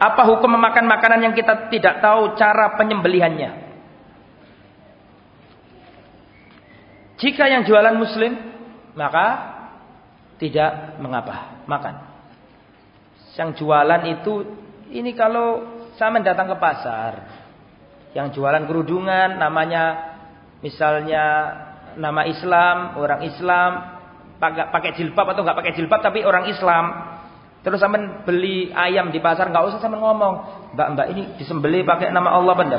Apa hukum memakan makanan yang kita tidak tahu cara penyembelihannya? Jika yang jualan muslim, maka tidak mengapa makan. Yang jualan itu, ini kalau sama datang ke pasar, yang jualan kerudungan, namanya misalnya nama Islam, orang Islam, pakai jilbab atau nggak pakai jilbab tapi orang Islam. Terus sampean beli ayam di pasar, nggak usah sampean ngomong, Mbak ini disembelih pakai nama Allah benda.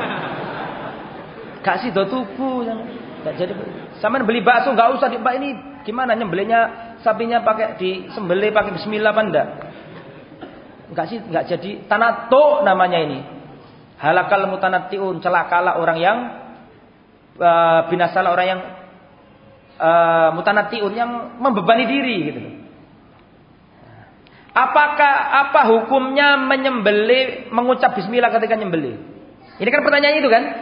Gak sih do tuku, nggak jadi. Sampean beli bakso nggak usah, Mbak ini gimana nyembelihnya sapinya pakai disembelih pakai Bismillah benda. Enggak sih, enggak jadi. Tanato namanya ini. Halakal mutanattiun, celakalah orang yang binasalah orang yang mutanattiun, yang membebani diri gitu. Apa hukumnya menyembelih, mengucap bismillah ketika nyembelih? Ini kan pertanyaan itu kan?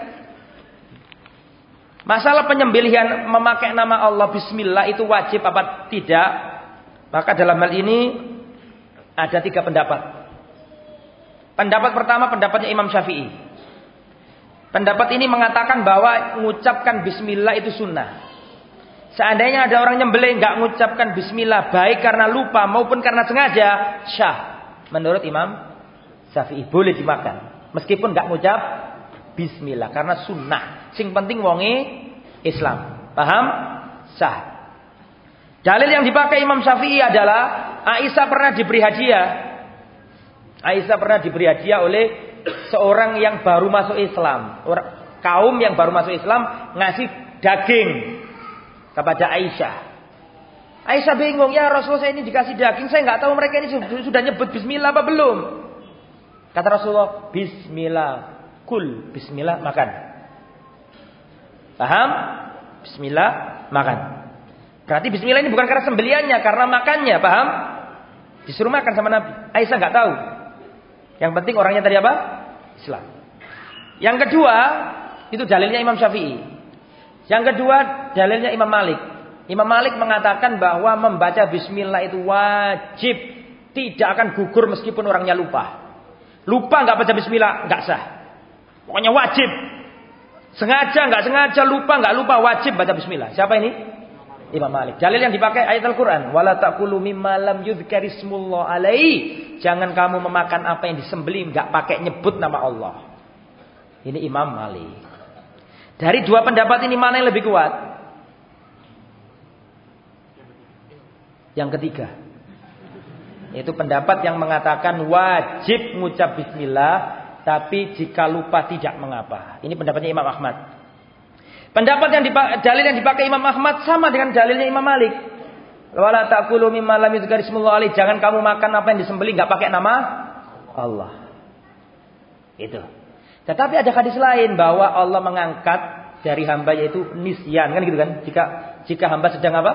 Masalah penyembelihan memakai nama Allah bismillah itu wajib apa tidak? Maka dalam hal ini ada 3 pendapat. Pendapat pertama pendapatnya Imam Syafi'i. Pendapat ini mengatakan bahwa mengucapkan bismillah itu sunnah. Seandainya ada orang nyembelih nggak mengucapkan bismillah, baik karena lupa maupun karena sengaja, syah. Menurut Imam Syafi'i boleh dimakan, meskipun nggak mengucap bismillah karena sunnah. Sing penting wonge Islam. Paham? Sah. Dalil yang dipakai Imam Syafi'i adalah Aisyah pernah diberi hadiah. Aisyah pernah diberi hadiah oleh seorang yang baru masuk Islam. Kaum yang baru masuk Islam ngasih daging kepada Aisyah. Aisyah bingung, ya Rasulullah saya ini dikasih daging, saya nggak tahu mereka ini sudah nyebut bismillah apa belum. Kata Rasulullah, bismillah, kul, bismillah, makan. Paham? Bismillah, makan. Berarti bismillah ini bukan karena sembeliannya, karena makannya, paham? Disuruh makan sama Nabi. Aisyah nggak tahu. Yang penting orangnya tadi apa? Islam. Yang kedua, itu dalilnya Imam Syafi'i. Yang kedua, dalilnya Imam Malik. Imam Malik mengatakan bahwa membaca bismillah itu wajib, tidak akan gugur meskipun orangnya lupa. Lupa nggak baca bismillah, nggak sah. Pokoknya wajib. Sengaja nggak sengaja, lupa nggak lupa, wajib baca bismillah. Siapa ini? Imam Malik. Dalil yang dipakai ayat Al-Quran. Wala ta'kulu mimma lam yudhkarismullah alaihi. Jangan kamu memakan apa yang disembelih nggak pakai nyebut nama Allah. Ini Imam Malik. Dari 2 pendapat ini mana yang lebih kuat? Yang ketiga. Yaitu pendapat yang mengatakan wajib mengucap bismillah, tapi jika lupa tidak mengapa. Ini pendapatnya Imam Ahmad. Pendapat dalil yang dipakai Imam Ahmad sama dengan dalilnya Imam Malik. Wala ta'kulu mimma lam yudhkarismullah alaihi. Jangan kamu makan apa yang disembelih enggak pakai nama Allah. Itu. Tetapi ada hadis lain bahwa Allah mengangkat dari hamba yaitu nisyan, kan gitu kan? Jika hamba sedang apa?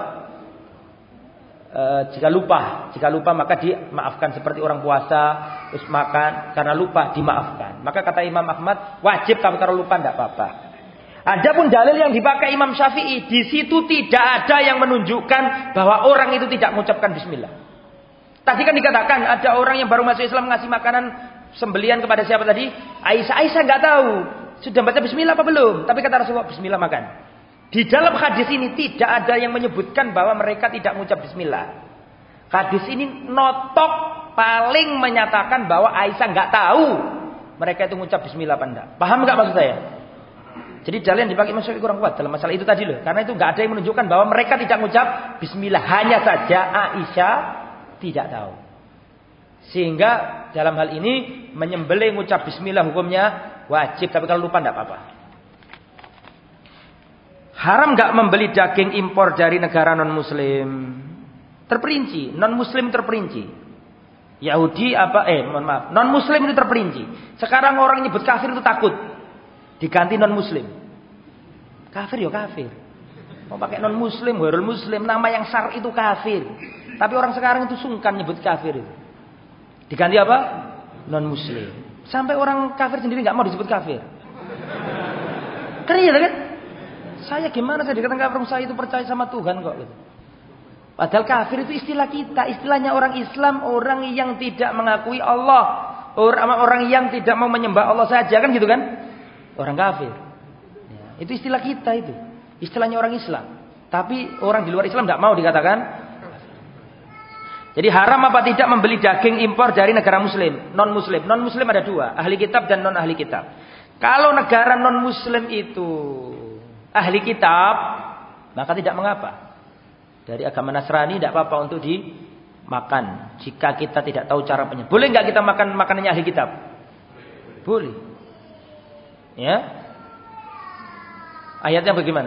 Jika lupa maka dimaafkan, seperti orang puasa terus makan karena lupa dimaafkan. Maka kata Imam Ahmad wajib, tapi kalau lupa enggak apa-apa. Adapun dalil yang dipakai Imam Syafi'i, di situ tidak ada yang menunjukkan bahwa orang itu tidak mengucapkan bismillah. Tadi kan dikatakan ada orang yang baru masuk Islam ngasih makanan sembelian kepada siapa tadi? Aisyah. Aisyah nggak tahu sudah baca bismillah apa belum. Tapi kata Rasulullah bismillah makan. Di dalam hadis ini tidak ada yang menyebutkan bahwa mereka tidak mengucap bismillah. Hadis ini notok paling menyatakan bahwa Aisyah nggak tahu mereka itu mengucap bismillah apa enggak. Paham nggak maksud saya? Jadi dalil yang dipakai Imam Syafi'i kurang kuat dalam masalah itu tadi loh. Karena itu nggak ada yang menunjukkan bahwa mereka tidak mengucap bismillah. Hanya saja Aisyah tidak tahu. Sehingga dalam hal ini menyembelih mengucap bismillah hukumnya wajib. Tapi kalau lupa tidak apa-apa. Haram nggak membeli daging impor dari negara non-muslim? Terperinci. Non-muslim terperinci. Yahudi non-muslim itu terperinci. Sekarang orang nyebut kafir itu takut. Diganti non-muslim. Kafir ya kafir. Mau pakai non-muslim, ghairul muslim, nama yang syar itu kafir. Tapi orang sekarang itu sungkan nyebut kafir itu. Diganti apa? Non-muslim. Sampai orang kafir sendiri nggak mau disebut kafir. Keren kan? Saya gimana saya dikatakan kafir, saya itu percaya sama Tuhan kok gitu. Padahal kafir itu istilah kita, istilahnya orang Islam, orang yang tidak mengakui Allah. Orang yang tidak mau menyembah Allah saja kan gitu kan? Orang kafir. Ya, itu istilah kita itu. Istilahnya orang Islam. Tapi orang di luar Islam tidak mau dikatakan. Jadi haram apa tidak membeli daging impor dari negara muslim, non muslim. Non muslim ada dua, ahli kitab dan non ahli kitab. Kalau negara non muslim itu ahli kitab, maka tidak mengapa. Dari agama Nasrani tidak apa-apa untuk dimakan. Jika kita tidak tahu cara penyembelihan. Boleh nggak kita makan makanannya ahli kitab? Boleh. Ya. Ayatnya bagaimana?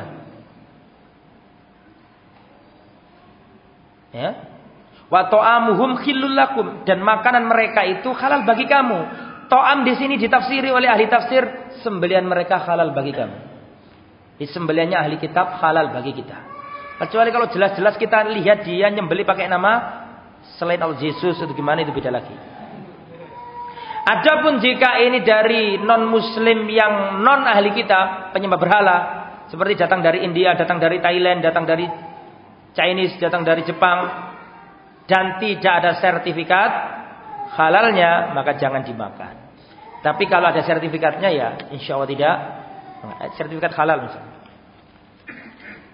Ya. Wa ta'amuhum khillul lakum, dan makanan mereka itu halal bagi kamu. Ta'am di sini ditafsiri oleh ahli tafsir, sembelihan mereka halal bagi kamu. Di sembelihannya ahli kitab halal bagi kita. Kecuali kalau jelas-jelas kita lihat dia nyembeli pakai nama selain Allah Yesus atau gimana, itu beda lagi. Adapun jika ini dari non muslim yang non ahli kitab, penyembah berhala, seperti datang dari India, datang dari Thailand, datang dari Chinese, datang dari Jepang, dan tidak ada sertifikat halalnya, maka jangan dimakan. Tapi kalau ada sertifikatnya ya insya Allah tidak. Sertifikat halal misalnya.